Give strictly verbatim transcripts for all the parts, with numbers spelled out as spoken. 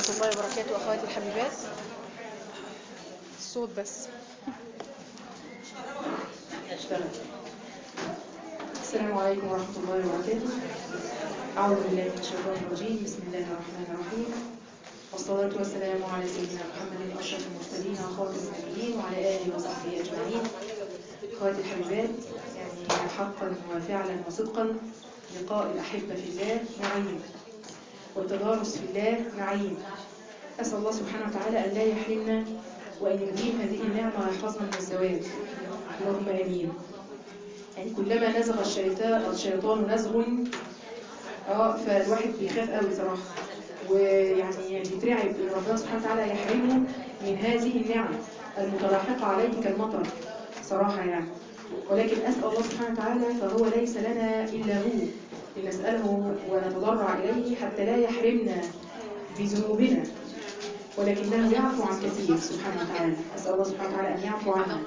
ورحمة الله وبركاته. أخواتي الحبيبات، الصوت بس. السلام عليكم ورحمة الله وبركاته. أعوذ بالله من الشيطان الرجيم. بسم الله الرحمن الرحيم، والصلاة والسلام على سيدنا محمد أشرف المرسلين وخاتم النبيين وعلى آله وصحبه أجمعين. أخواتي الحبيبات، يعني حقا وفعلا وصدقا لقاء الأحبة في الله نعيم، والتدارس في الله نعيم. أسأل الله سبحانه وتعالى أن لا يحرمنا وأن يديم هذه النعمة ويحفظنا من الزواج، اللهم آمين. يعني كلما نزغ الشيطان الشيطان نزغ اه فالواحد بيخاف قوي صراحه، ويعني بيترعب ان ربنا سبحانه وتعالى يحرمه من هذه النعم المتلاحقه عليه كالمطر صراحه يعني. ولكن اسال الله سبحانه وتعالى، فهو ليس لنا الا هو، لنساله ونتضرع اليه حتى لا يحرمنا بذنوبنا، ولكنه يعفو عن كثير سبحانه وتعالى. اسال الله سبحانه وتعالى ان يعفو عنا.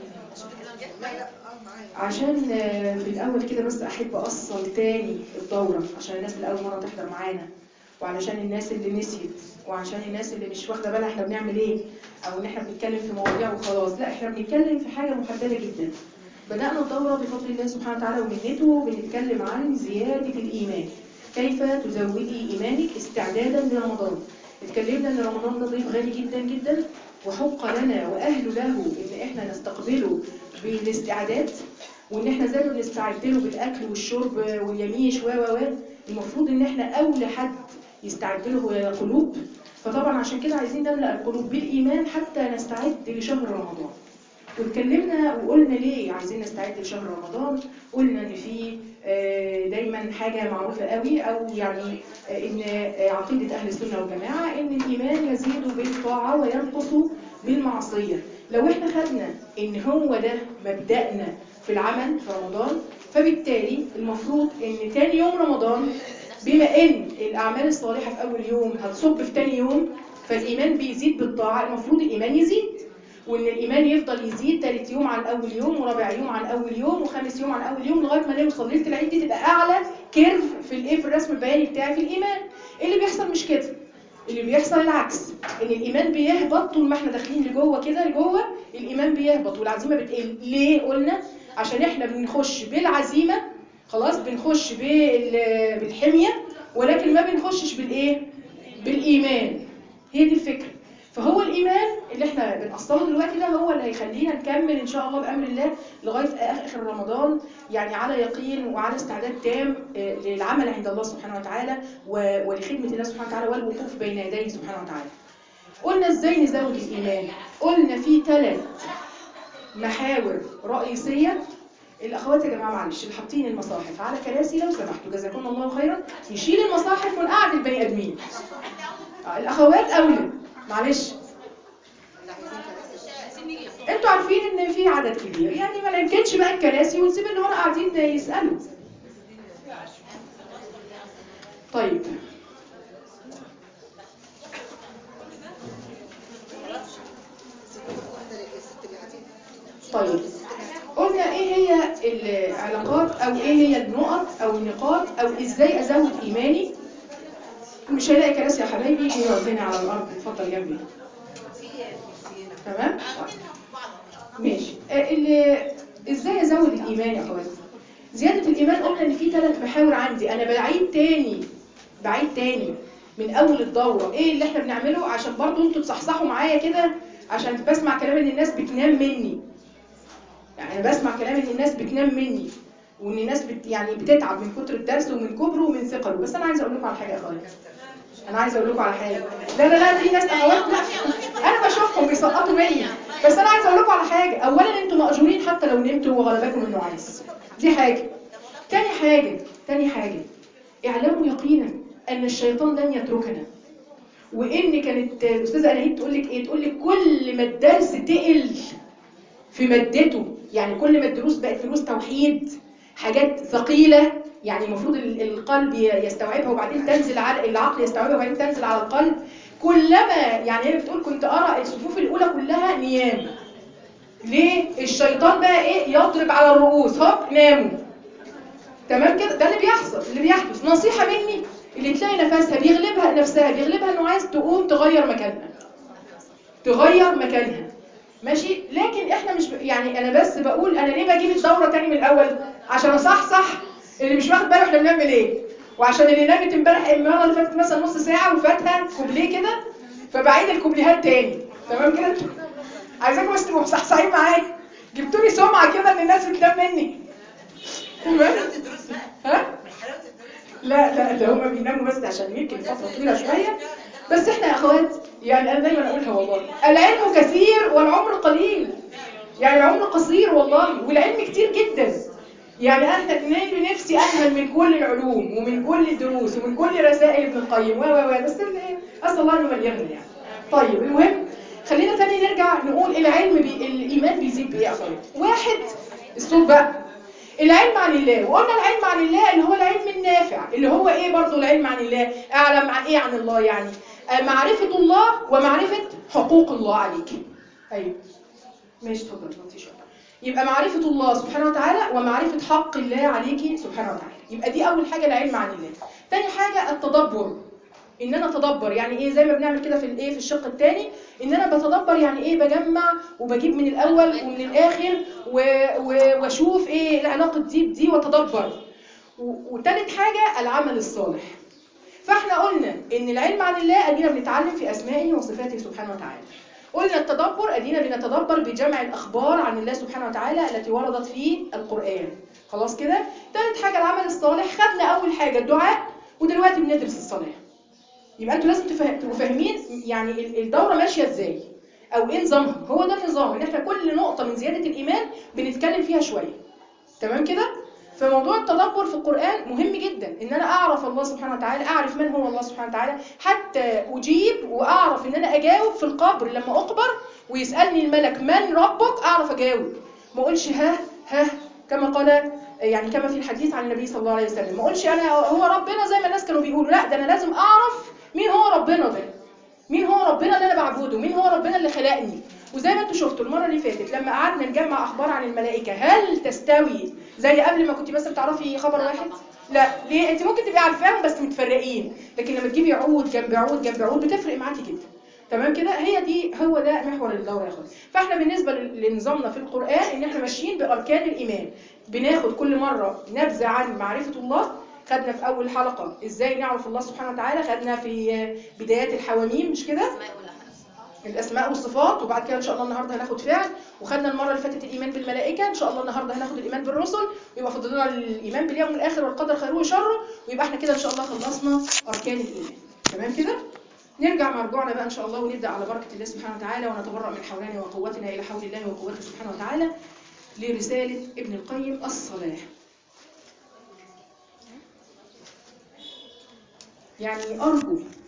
عشان في الأول كده بس أحب أصل تاني الدورة، عشان الناس اللي أول مرة تحضر معانا، وعلشان الناس اللي نسيت، وعشان الناس اللي مش واخدة بالها احنا بنعمل ايه، أو إن احنا بنتكلم في مواضيع وخلاص. لا، احنا بنتكلم في حاجة محددة جدا. بدأنا الدورة بفضل الله سبحانه وتعالى ومنته بنتكلم عن زيادة الإيمان، كيف تزودي إيمانك استعدادا لرمضان. اتكلمنا ان رمضان ده ضيف غالي جدا جدا، وحق لنا وأهل له ان احنا نستقبله بالاستعداد، وان احنا زي ما بنستعد له بالاكل والشرب واليميش و و و المفروض ان احنا اولى حد يستعد له هي القلوب. فطبعا عشان كده عايزين نملأ القلوب بالايمان حتى نستعد لشهر رمضان. واتكلمنا وقلنا ليه عايزين نستعد لشهر رمضان. قلنا ان في دايما حاجه معروفه قوي، او يعني ان عقيده اهل السنه والجماعه ان الايمان يزيد بالطاعه وينقص بالمعصيه. لو احنا خدنا ان هو ده مبدأنا في العمل في رمضان، فبالتالي المفروض ان تاني يوم رمضان، بما ان الاعمال الصالحه في اول يوم هتصب في تاني يوم، فالايمان بيزيد بالطاعه، المفروض الايمان يزيد، وان الايمان يفضل يزيد ثالث يوم عن اول يوم، ورابع يوم عن اول يوم، وخامس يوم عن اول يوم، لغايه ما نوصل ليله العيد دي تبقى اعلى كيرف في الايه في الرسم البياني بتاعي في الايمان. اللي بيحصل مش كده، اللي بيحصل العكس، ان الايمان بيهبط طول ما احنا داخلين لجوه كده لجوه، الايمان بيهبط والعزيمه بتقل. ليه قلنا؟ عشان احنا بنخش بالعزيمه، خلاص بنخش بالحميه، ولكن ما بنخشش بالايه؟ بالايمان. هي دي الفكره. فهو الايمان اللي احنا بنأصله دلوقتي ده هو اللي هيخلينا نكمل ان شاء الله بامر الله لغايه اخر رمضان، يعني على يقين وعلى استعداد تام للعمل عند الله سبحانه وتعالى ولخدمه الله سبحانه وتعالى والوقوف بين يديه سبحانه وتعالى. قلنا ازاي نزود الايمان؟ قلنا في ثلاث محاور رئيسيه. الاخوات يا جماعه معلش اللي حاطين المصاحف على كراسي لو سمحتوا جزاكم الله خيرا يشيل المصاحف من قعده البني ادمين. الاخوات اولى معلش، انتوا عارفين ان في عدد كبير، يعني ما نمكنش بقى الكراسي ونسيب اللي ورا قاعدين يسالوا. طيب طيب قلنا ايه هي العلاقات، او ايه هي النقط او النقاط، او ازاي ازود ايماني. مش هلاقي كراسي يا حبايبي، يجي يقعد هنا على الارض، اتفضل جنبي. تمام ماشي. اللي ازاي ازود الايمان يا اخواتي؟ زياده الايمان قلنا ان في ثلاث محاور عندي. انا بعيد تاني بعيد تاني من اول الدوره ايه اللي احنا بنعمله، عشان برضو انتوا تصحصحوا معايا كده، عشان بسمع كلام ان الناس بتنام مني. يعني انا بسمع كلام ان الناس بتنام مني، وان الناس بت يعني بتتعب من كتر الدرس ومن كبره ومن ثقله. بس انا عايزه اقول لكم على حاجه يا اخواتي، انا عايزه اقول لكم على حاجه. لا لا لا في ناس اخوات، لا انا بشوفهم بيسقطوا مني، بس انا عايزه اقول لكم على حاجه. اولا انتوا مأجورين حتى لو نمتوا وغلبكم النعاس، دي حاجه. تاني حاجه تاني حاجه اعلموا يقينا ان الشيطان لن يتركنا. وان كانت الاستاذه اناهيد تقول لك ايه؟ تقول لك كل ما الدرس تقل في مادته، يعني كل ما الدروس بقت دروس توحيد، حاجات ثقيله، يعني المفروض القلب يستوعبها وبعدين تنزل على العقل، يستوعبها وبعدين تنزل على القلب. كلما يعني هي بتقول كنت ارى الصفوف الاولى كلها نيام. ليه؟ الشيطان بقى ايه؟ يضرب على الرؤوس، هوب ناموا. تمام كده؟ ده اللي بيحصل، اللي بيحدث. نصيحه مني اللي تلاقي نفسها بيغلبها نفسها بيغلبها انه عايز تقوم تغير مكانها تغير مكانها ماشي. لكن احنا مش ب... يعني انا بس بقول انا ليه بجيب الدوره تاني من الاول؟ عشان اصحصح اللي مش واخد باله احنا بنعمل ايه، وعشان اللي نامت امبارح المره اللي فاتت مثلا نص ساعه وفاتها كوبليه كده فبعيد الكوبليهات تاني. تمام كده؟ عايزاكم بس تبقوا مصحصحين معايا. جبتوا لي سمعه كده ان الناس بتنام مني. تمام؟ ها؟ لا لا ده هما بيناموا بس عشان يمكن فتره طويله شويه. بس احنا يا اخوات يعني انا دايما اقولها والله، العلم كثير والعمر قليل. يعني العمر قصير والله والعلم كتير جدا. يعني انا بنفسي انهل من كل العلوم ومن كل الدروس ومن كل رسائل ابن القيم و و بس اسال الله انه يبلغنا يعني. طيب المهم خلينا تاني نرجع نقول العلم بي... الايمان بيزيد بايه يا اخوات؟ واحد الصوت بقى العلم عن الله. وقلنا العلم عن الله اللي هو العلم النافع اللي هو ايه برضو العلم عن الله؟ اعلم عن ايه عن الله؟ يعني معرفة الله ومعرفة حقوق الله عليك. ايوه ماشي اتفضل اتفضل. يبقى معرفة الله سبحانه وتعالى ومعرفة حق الله عليك سبحانه وتعالى. يبقى دي اول حاجة العلم عن الله. تاني حاجة التدبر، ان انا اتدبر يعني ايه زي ما بنعمل كده في الايه في الشق الثاني ان انا بتدبر يعني ايه بجمع وبجيب من الاول ومن الاخر واشوف ايه العلاقه دي بدي واتدبر. وثالث حاجه العمل الصالح. فاحنا قلنا ان العلم عن الله ادينا بنتعلم في اسمائه وصفاته سبحانه وتعالى. قلنا التدبر ادينا بنتدبر بجمع الاخبار عن الله سبحانه وتعالى التي وردت في القران. خلاص كده. ثالث حاجه العمل الصالح. خدنا اول حاجه الدعاء ودلوقتي بندرس الصلاه. يبقى انتوا لازم تبقوا فاهمين يعني الدوره ماشيه ازاي او ايه نظامها. هو ده النظام ان احنا كل نقطه من زياده الايمان بنتكلم فيها شويه. تمام كده؟ فموضوع التدبر في القران مهم جدا ان انا اعرف الله سبحانه وتعالى، اعرف من هو الله سبحانه وتعالى، حتى اجيب واعرف ان انا اجاوب في القبر لما اقبر ويسالني الملك من ربك اعرف اجاوب. ما اقولش ها ها كما قال يعني كما في الحديث عن النبي صلى الله عليه وسلم. ما اقولش انا هو ربنا زي ما الناس كانوا بيقولوا. لا ده انا لازم اعرف مين هو ربنا ده، مين هو ربنا اللي انا بعبده، مين هو ربنا اللي خلقني. وزي ما انتوا شفتوا المره اللي فاتت لما قعدنا نجمع اخبار عن الملائكه هل تستوي زي قبل ما كنت بس بتعرفي خبر واحد؟ لا ليه؟ انت ممكن تبقي عارفاهم بس متفرقين، لكن لما تجيبي عود جنب عود جنب عود بتفرق معاكي جدا. تمام كده؟ هي دي هو ده محور الدوره يا اخويا. فاحنا بالنسبه لنظامنا في القران ان احنا ماشيين باركان الايمان. بناخد كل مره نبذه عن معرفه الله. خدنا في اول حلقه ازاي نعرف الله سبحانه وتعالى، خدنا في بدايات الحواميم مش كده؟ الاسماء والصفات. وبعد كده ان شاء الله النهارده هناخد فعل. وخدنا المره اللي فاتت الايمان بالملائكه. ان شاء الله النهارده هناخد الايمان بالرسل. ويبقى فاضل لنا الايمان باليوم الاخر والقدر خيره وشره. ويبقى احنا كده ان شاء الله خلصنا اركان الايمان. تمام كده؟ نرجع مرجوعنا بقى ان شاء الله ونبدا على بركه الله سبحانه وتعالى ونتبرأ من حولنا وقوتنا الى حول الله وقوته سبحانه وتعالى لرساله ابن القيم الصلاح. يعني ارجو